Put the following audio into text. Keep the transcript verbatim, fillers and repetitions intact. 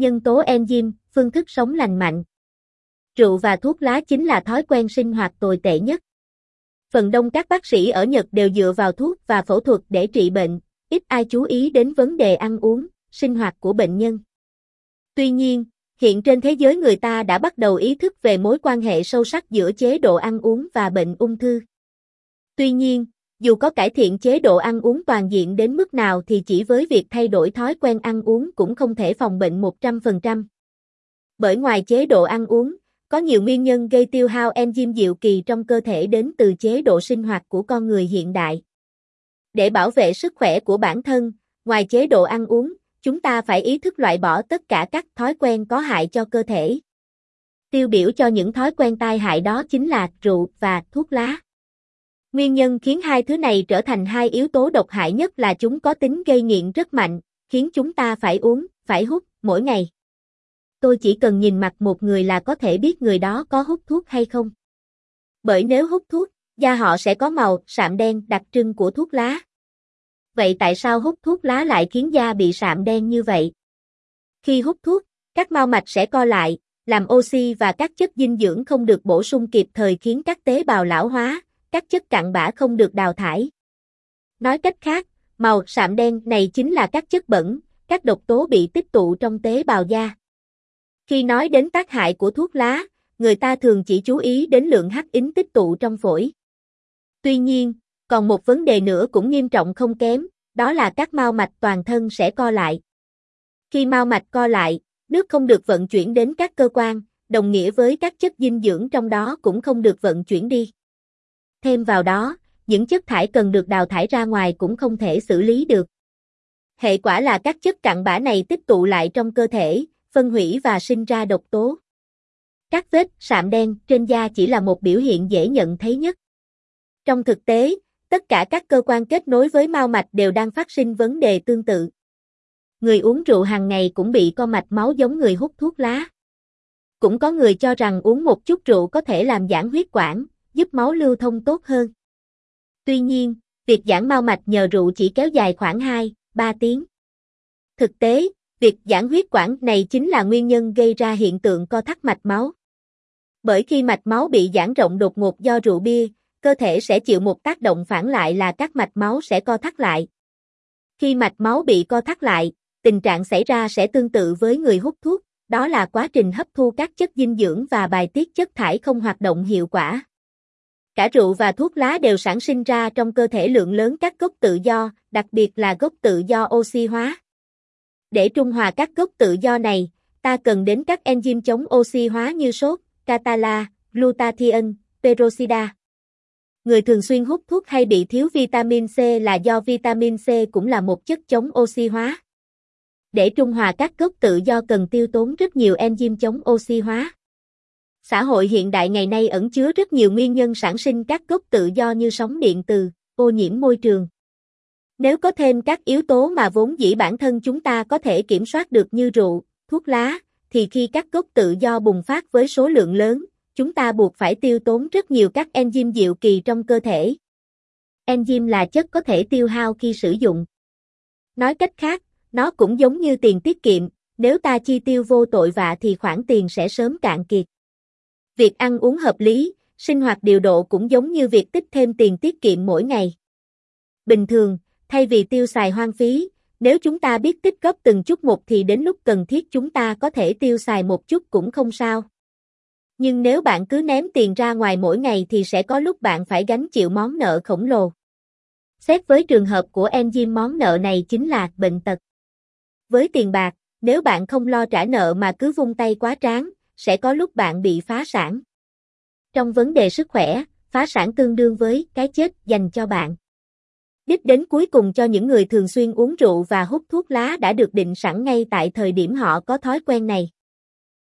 Nhân tố enzyme, phương thức sống lành mạnh. Rượu và thuốc lá chính là thói quen sinh hoạt tồi tệ nhất. Phần đông các bác sĩ ở Nhật đều dựa vào thuốc và phẫu thuật để trị bệnh, ít ai chú ý đến vấn đề ăn uống, sinh hoạt của bệnh nhân. Tuy nhiên, hiện trên thế giới người ta đã bắt đầu ý thức về mối quan hệ sâu sắc giữa chế độ ăn uống và bệnh ung thư. Tuy nhiên, dù có cải thiện chế độ ăn uống toàn diện đến mức nào thì chỉ với việc thay đổi thói quen ăn uống cũng không thể phòng bệnh một trăm phần trăm. Bởi ngoài chế độ ăn uống, có nhiều nguyên nhân gây tiêu hao enzyme diệu kỳ trong cơ thể đến từ chế độ sinh hoạt của con người hiện đại. Để bảo vệ sức khỏe của bản thân, ngoài chế độ ăn uống, chúng ta phải ý thức loại bỏ tất cả các thói quen có hại cho cơ thể. Tiêu biểu cho những thói quen tai hại đó chính là rượu và thuốc lá. Nguyên nhân khiến hai thứ này trở thành hai yếu tố độc hại nhất là chúng có tính gây nghiện rất mạnh, khiến chúng ta phải uống, phải hút, mỗi ngày. Tôi chỉ cần nhìn mặt một người là có thể biết người đó có hút thuốc hay không. Bởi nếu hút thuốc, da họ sẽ có màu sạm đen đặc trưng của thuốc lá. Vậy tại sao hút thuốc lá lại khiến da bị sạm đen như vậy? Khi hút thuốc, các mao mạch sẽ co lại, làm oxy và các chất dinh dưỡng không được bổ sung kịp thời khiến các tế bào lão hóa, các chất cặn bã không được đào thải. Nói cách khác, màu sạm đen này chính là các chất bẩn, các độc tố bị tích tụ trong tế bào da. Khi nói đến tác hại của thuốc lá, người ta thường chỉ chú ý đến lượng hắc ính tích tụ trong phổi. Tuy nhiên, còn một vấn đề nữa cũng nghiêm trọng không kém, đó là các mao mạch toàn thân sẽ co lại. Khi mao mạch co lại, nước không được vận chuyển đến các cơ quan, đồng nghĩa với các chất dinh dưỡng trong đó cũng không được vận chuyển đi. Thêm vào đó, những chất thải cần được đào thải ra ngoài cũng không thể xử lý được. Hệ quả là các chất cặn bã này tích tụ lại trong cơ thể, phân hủy và sinh ra độc tố. Các vết sạm đen trên da chỉ là một biểu hiện dễ nhận thấy nhất. Trong thực tế, tất cả các cơ quan kết nối với mao mạch đều đang phát sinh vấn đề tương tự. Người uống rượu hàng ngày cũng bị co mạch máu giống người hút thuốc lá. Cũng có người cho rằng uống một chút rượu có thể làm giãn huyết quản, giúp máu lưu thông tốt hơn. Tuy nhiên, việc giãn mao mạch nhờ rượu chỉ kéo dài khoảng hai, ba tiếng. Thực tế, việc giãn huyết quản này chính là nguyên nhân gây ra hiện tượng co thắt mạch máu. Bởi khi mạch máu bị giãn rộng đột ngột do rượu bia, cơ thể sẽ chịu một tác động phản lại là các mạch máu sẽ co thắt lại. Khi mạch máu bị co thắt lại, tình trạng xảy ra sẽ tương tự với người hút thuốc, đó là quá trình hấp thu các chất dinh dưỡng và bài tiết chất thải không hoạt động hiệu quả. Cả rượu và thuốc lá đều sản sinh ra trong cơ thể lượng lớn các gốc tự do, đặc biệt là gốc tự do oxy hóa. Để trung hòa các gốc tự do này, ta cần đến các enzyme chống oxy hóa như sốt, catalase, glutathione, peroxida. Người thường xuyên hút thuốc hay bị thiếu vitamin C là do vitamin C cũng là một chất chống oxy hóa. Để trung hòa các gốc tự do cần tiêu tốn rất nhiều enzyme chống oxy hóa. Xã hội hiện đại ngày nay ẩn chứa rất nhiều nguyên nhân sản sinh các gốc tự do như sóng điện từ, ô nhiễm môi trường. Nếu có thêm các yếu tố mà vốn dĩ bản thân chúng ta có thể kiểm soát được như rượu, thuốc lá, thì khi các gốc tự do bùng phát với số lượng lớn, chúng ta buộc phải tiêu tốn rất nhiều các enzyme diệu kỳ trong cơ thể. Enzyme là chất có thể tiêu hao khi sử dụng. Nói cách khác, nó cũng giống như tiền tiết kiệm, nếu ta chi tiêu vô tội vạ thì khoản tiền sẽ sớm cạn kiệt. Việc ăn uống hợp lý, sinh hoạt điều độ cũng giống như việc tích thêm tiền tiết kiệm mỗi ngày. Bình thường, thay vì tiêu xài hoang phí, nếu chúng ta biết tích góp từng chút một thì đến lúc cần thiết chúng ta có thể tiêu xài một chút cũng không sao. Nhưng nếu bạn cứ ném tiền ra ngoài mỗi ngày thì sẽ có lúc bạn phải gánh chịu món nợ khổng lồ. Xét với trường hợp của enzyme, món nợ này chính là bệnh tật. Với tiền bạc, nếu bạn không lo trả nợ mà cứ vung tay quá trán, sẽ có lúc bạn bị phá sản. Trong vấn đề sức khỏe, phá sản tương đương với cái chết dành cho bạn. Đích đến cuối cùng cho những người thường xuyên uống rượu và hút thuốc lá đã được định sẵn ngay tại thời điểm họ có thói quen này.